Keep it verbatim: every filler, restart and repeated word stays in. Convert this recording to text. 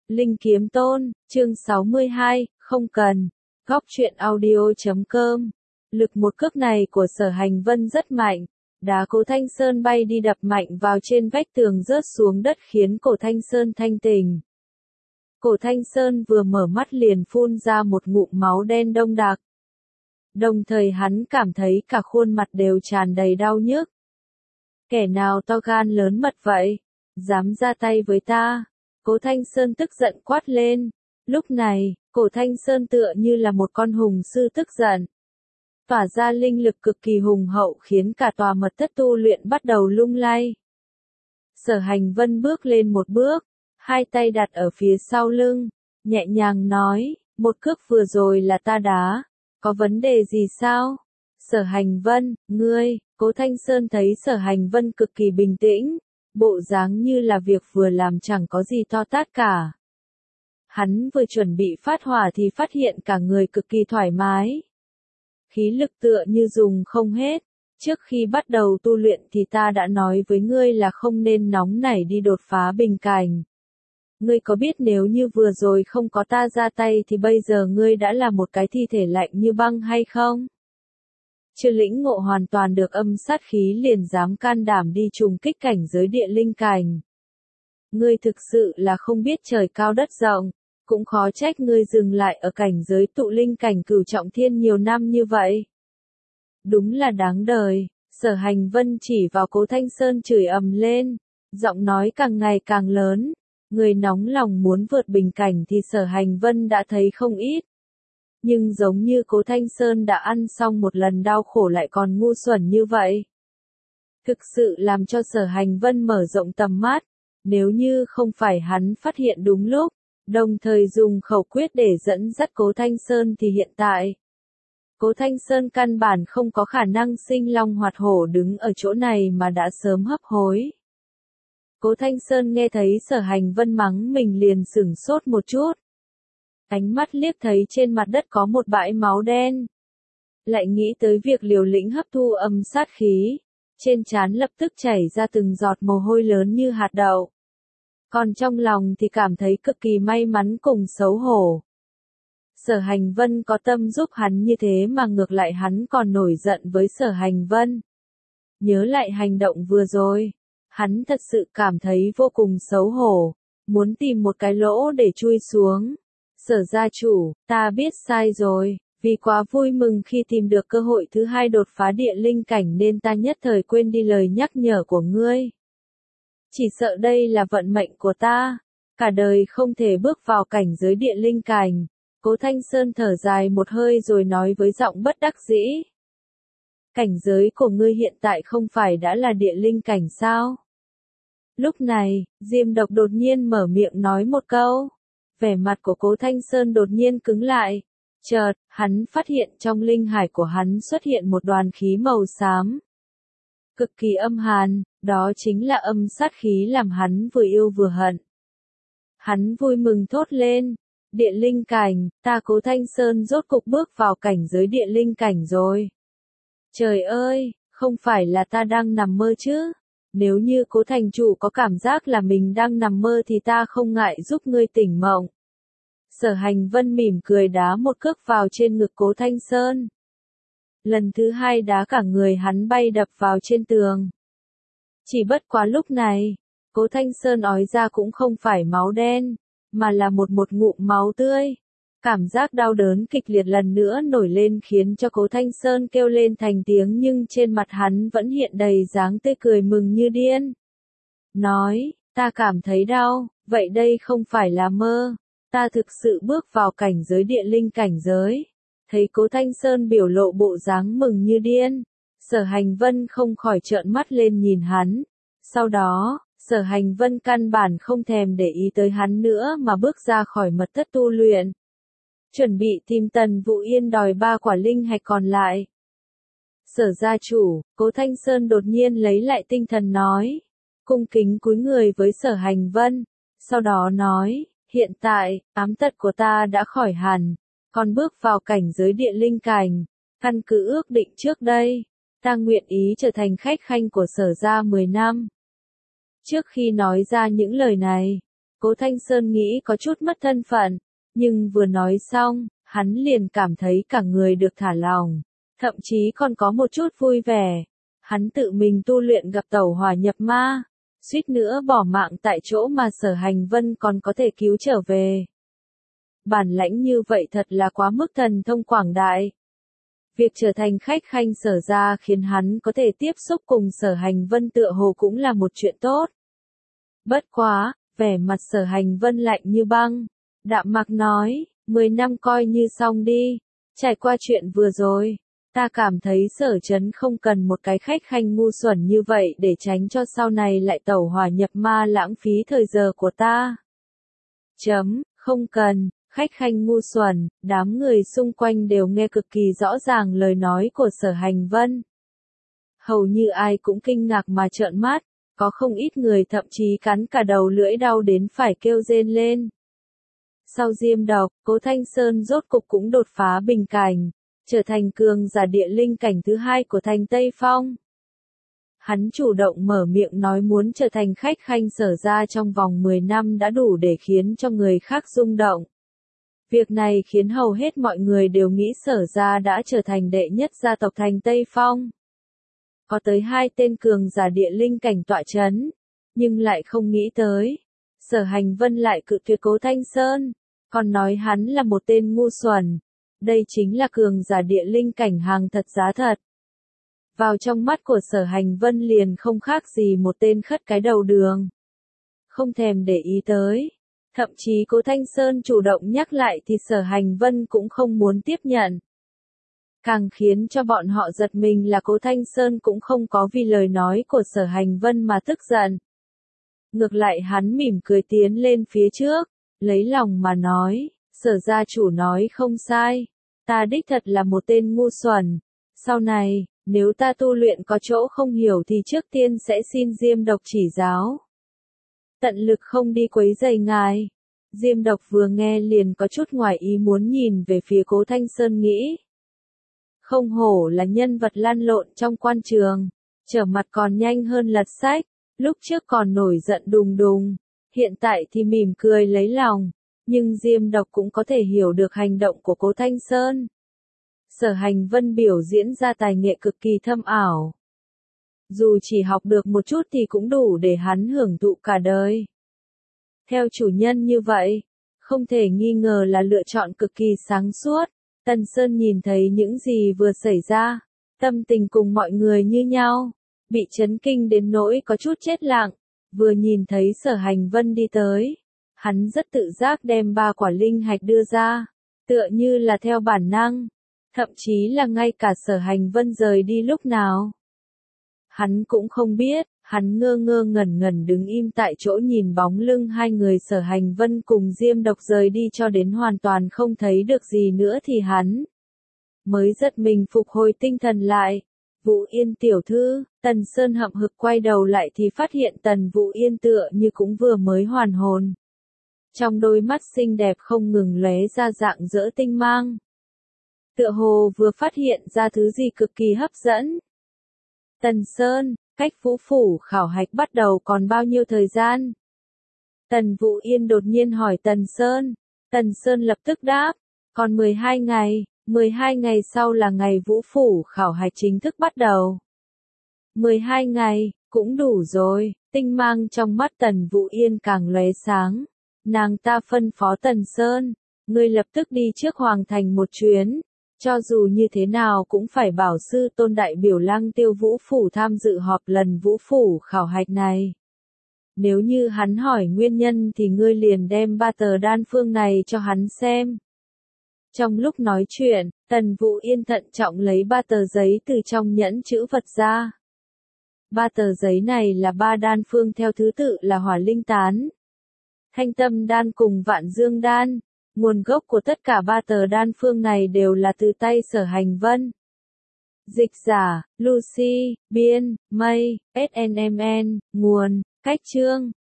Linh Kiếm Tôn, chương sáu mươi hai, không cần. Góc truyện audio chấm com. Lực một cước này của Sở Hành Vân rất mạnh. Đá Cổ Thanh Sơn bay đi đập mạnh vào trên vách tường rớt xuống đất khiến Cổ Thanh Sơn thanh tỉnh. Cổ Thanh Sơn vừa mở mắt liền phun ra một ngụm máu đen đông đặc. Đồng thời hắn cảm thấy cả khuôn mặt đều tràn đầy đau nhức. Kẻ nào to gan lớn mật vậy? Dám ra tay với ta? Cổ Thanh Sơn tức giận quát lên. Lúc này, Cổ Thanh Sơn tựa như là một con hùng sư tức giận. Tỏa ra linh lực cực kỳ hùng hậu khiến cả tòa mật thất tu luyện bắt đầu lung lay. Sở Hành Vân bước lên một bước, hai tay đặt ở phía sau lưng, nhẹ nhàng nói, một cước vừa rồi là ta đá, có vấn đề gì sao? Sở Hành Vân, ngươi, Cổ Thanh Sơn thấy Sở Hành Vân cực kỳ bình tĩnh, bộ dáng như là việc vừa làm chẳng có gì to tát cả. Hắn vừa chuẩn bị phát hỏa thì phát hiện cả người cực kỳ thoải mái. Khí lực tựa như dùng không hết, trước khi bắt đầu tu luyện thì ta đã nói với ngươi là không nên nóng nảy đi đột phá bình cảnh. Ngươi có biết nếu như vừa rồi không có ta ra tay thì bây giờ ngươi đã là một cái thi thể lạnh như băng hay không? Chưa lĩnh ngộ hoàn toàn được âm sát khí liền dám can đảm đi trùng kích cảnh giới địa linh cảnh. Ngươi thực sự là không biết trời cao đất rộng, cũng khó trách ngươi dừng lại ở cảnh giới tụ linh cảnh cửu trọng thiên nhiều năm như vậy. Đúng là đáng đời, Sở Hành Vân chỉ vào Cổ Thanh Sơn chửi ầm lên, giọng nói càng ngày càng lớn, người nóng lòng muốn vượt bình cảnh thì Sở Hành Vân đã thấy không ít. Nhưng giống như Cổ Thanh Sơn đã ăn xong một lần đau khổ lại còn ngu xuẩn như vậy. Thực sự làm cho Sở Hành Vân mở rộng tầm mắt, nếu như không phải hắn phát hiện đúng lúc, đồng thời dùng khẩu quyết để dẫn dắt Cổ Thanh Sơn thì hiện tại, Cổ Thanh Sơn căn bản không có khả năng sinh long hoạt hổ đứng ở chỗ này mà đã sớm hấp hối. Cổ Thanh Sơn nghe thấy Sở Hành Vân mắng mình liền sửng sốt một chút. Ánh mắt liếc thấy trên mặt đất có một bãi máu đen. Lại nghĩ tới việc liều lĩnh hấp thu âm sát khí, trên trán lập tức chảy ra từng giọt mồ hôi lớn như hạt đậu. Còn trong lòng thì cảm thấy cực kỳ may mắn cùng xấu hổ. Sở Hành Vân có tâm giúp hắn như thế mà ngược lại hắn còn nổi giận với Sở Hành Vân. Nhớ lại hành động vừa rồi, hắn thật sự cảm thấy vô cùng xấu hổ, muốn tìm một cái lỗ để chui xuống. Sở gia chủ, ta biết sai rồi, vì quá vui mừng khi tìm được cơ hội thứ hai đột phá địa linh cảnh nên ta nhất thời quên đi lời nhắc nhở của ngươi. Chỉ sợ đây là vận mệnh của ta, cả đời không thể bước vào cảnh giới địa linh cảnh. Cổ Thanh Sơn thở dài một hơi rồi nói với giọng bất đắc dĩ. Cảnh giới của ngươi hiện tại không phải đã là địa linh cảnh sao? Lúc này, Diêm Độc đột nhiên mở miệng nói một câu. Vẻ mặt của Cổ Thanh Sơn đột nhiên cứng lại. Chợt, hắn phát hiện trong linh hải của hắn xuất hiện một đoàn khí màu xám. Cực kỳ âm hàn, đó chính là âm sát khí làm hắn vừa yêu vừa hận. Hắn vui mừng thốt lên. Địa linh cảnh, ta Cổ Thanh Sơn rốt cục bước vào cảnh giới địa linh cảnh rồi. Trời ơi, không phải là ta đang nằm mơ chứ? Nếu như Cố thành chủ có cảm giác là mình đang nằm mơ thì ta không ngại giúp ngươi tỉnh mộng. Sở Hành Vân mỉm cười đá một cước vào trên ngực Cố Thanh Sơn. Lần thứ hai đá cả người hắn bay đập vào trên tường. Chỉ bất quá lúc này, Cố Thanh Sơn ói ra cũng không phải máu đen, mà là một một ngụm máu tươi. Cảm giác đau đớn kịch liệt lần nữa nổi lên khiến cho Cố Thanh Sơn kêu lên thành tiếng nhưng trên mặt hắn vẫn hiện đầy dáng tươi cười mừng như điên. Nói, ta cảm thấy đau, vậy đây không phải là mơ, ta thực sự bước vào cảnh giới địa linh cảnh giới. Thấy Cố Thanh Sơn biểu lộ bộ dáng mừng như điên, Sở Hành Vân không khỏi trợn mắt lên nhìn hắn. Sau đó, Sở Hành Vân căn bản không thèm để ý tới hắn nữa mà bước ra khỏi mật thất tu luyện. Chuẩn bị tìm Tần Vũ Yên đòi ba quả linh hạch còn lại. Sở gia chủ, Cố Thanh Sơn đột nhiên lấy lại tinh thần nói. Cung kính cúi người với Sở Hành Vân. Sau đó nói, hiện tại, ám tật của ta đã khỏi hẳn. Còn bước vào cảnh giới địa linh cảnh. Căn cứ ước định trước đây, ta nguyện ý trở thành khách khanh của Sở gia mười năm. Trước khi nói ra những lời này, Cố Thanh Sơn nghĩ có chút mất thân phận, nhưng vừa nói xong, hắn liền cảm thấy cả người được thả lỏng, thậm chí còn có một chút vui vẻ. Hắn tự mình tu luyện gặp tẩu hỏa nhập ma, suýt nữa bỏ mạng tại chỗ mà Sở Hành Vân còn có thể cứu trở về. Bản lãnh như vậy thật là quá mức thần thông quảng đại. Việc trở thành khách khanh Sở gia khiến hắn có thể tiếp xúc cùng Sở Hành Vân tựa hồ cũng là một chuyện tốt. Bất quá, vẻ mặt Sở Hành Vân lạnh như băng, đạm mạc nói, mười năm coi như xong đi, trải qua chuyện vừa rồi, ta cảm thấy Sở Trấn không cần một cái khách khanh ngu xuẩn như vậy để tránh cho sau này lại tẩu hỏa nhập ma lãng phí thời giờ của ta. Chấm, không cần. Khách khanh ngu xuẩn, đám người xung quanh đều nghe cực kỳ rõ ràng lời nói của Sở Hành Vân. Hầu như ai cũng kinh ngạc mà trợn mắt, có không ít người thậm chí cắn cả đầu lưỡi đau đến phải kêu rên lên. Sau diêm độc, Cố Thanh Sơn rốt cục cũng đột phá bình cảnh, trở thành cường giả địa linh cảnh thứ hai của thành Tây Phong. Hắn chủ động mở miệng nói muốn trở thành khách khanh Sở gia trong vòng mười năm đã đủ để khiến cho người khác rung động. Việc này khiến hầu hết mọi người đều nghĩ Sở gia đã trở thành đệ nhất gia tộc thành Tây Phong. Có tới hai tên cường giả địa linh cảnh tọa chấn, nhưng lại không nghĩ tới. Sở Hành Vân lại cự tuyệt Cố Thanh Sơn, còn nói hắn là một tên ngu xuẩn. Đây chính là cường giả địa linh cảnh hàng thật giá thật. Vào trong mắt của Sở Hành Vân liền không khác gì một tên khất cái đầu đường. Không thèm để ý tới. Thậm chí Cố Thanh Sơn chủ động nhắc lại thì Sở Hành Vân cũng không muốn tiếp nhận. Càng khiến cho bọn họ giật mình là Cố Thanh Sơn cũng không có vì lời nói của Sở Hành Vân mà tức giận. Ngược lại hắn mỉm cười tiến lên phía trước, lấy lòng mà nói, Sở gia chủ nói không sai, ta đích thật là một tên ngu xuẩn. Sau này, nếu ta tu luyện có chỗ không hiểu thì trước tiên sẽ xin Diêm Độc chỉ giáo. Tận lực không đi quấy rầy ngài. Diêm Độc vừa nghe liền có chút ngoài ý muốn nhìn về phía Cố Thanh Sơn nghĩ. Không hổ là nhân vật lăn lộn trong quan trường, trở mặt còn nhanh hơn lật sách, lúc trước còn nổi giận đùng đùng, hiện tại thì mỉm cười lấy lòng, nhưng Diêm Độc cũng có thể hiểu được hành động của Cố Thanh Sơn. Sở Hành Vân biểu diễn ra tài nghệ cực kỳ thâm ảo. Dù chỉ học được một chút thì cũng đủ để hắn hưởng thụ cả đời. Theo chủ nhân như vậy, không thể nghi ngờ là lựa chọn cực kỳ sáng suốt. Tần Sơn nhìn thấy những gì vừa xảy ra, tâm tình cùng mọi người như nhau, bị chấn kinh đến nỗi có chút chết lặng, vừa nhìn thấy Sở Hành Vân đi tới, hắn rất tự giác đem ba quả linh hạch đưa ra, tựa như là theo bản năng, thậm chí là ngay cả Sở Hành Vân rời đi lúc nào. Hắn cũng không biết, hắn ngơ ngơ ngẩn ngẩn đứng im tại chỗ nhìn bóng lưng hai người Sở Hành Vân cùng Diêm Độc rời đi cho đến hoàn toàn không thấy được gì nữa thì hắn mới giật mình phục hồi tinh thần lại. Vũ Yên tiểu thư, Tần Sơn hậm hực quay đầu lại thì phát hiện Tần Vũ Yên tựa như cũng vừa mới hoàn hồn. Trong đôi mắt xinh đẹp không ngừng lóe ra dạng dỡ tinh mang. Tựa hồ vừa phát hiện ra thứ gì cực kỳ hấp dẫn. Tần Sơn, cách Vũ Phủ khảo hạch bắt đầu còn bao nhiêu thời gian? Tần Vũ Yên đột nhiên hỏi Tần Sơn. Tần Sơn lập tức đáp, còn mười hai ngày, mười hai ngày sau là ngày Vũ Phủ khảo hạch chính thức bắt đầu. mười hai ngày, cũng đủ rồi, tinh mang trong mắt Tần Vũ Yên càng lóe sáng. Nàng ta phân phó Tần Sơn, ngươi lập tức đi trước Hoàng Thành một chuyến. Cho dù như thế nào cũng phải bảo sư tôn đại biểu Lăng Tiêu Vũ Phủ tham dự họp lần Vũ Phủ khảo hạch này. Nếu như hắn hỏi nguyên nhân thì ngươi liền đem ba tờ đan phương này cho hắn xem. Trong lúc nói chuyện, Tần Vũ Yên thận trọng lấy ba tờ giấy từ trong nhẫn chữ vật ra. Ba tờ giấy này là ba đan phương theo thứ tự là Hỏa Linh Tán, Thanh Tâm Đan cùng Vạn Dương Đan. Nguồn gốc của tất cả ba tờ đan phương này đều là từ tay Sở Hành Vân. Dịch giả, Lucy, Biên, Mây, ét en em en, nguồn, cách chương.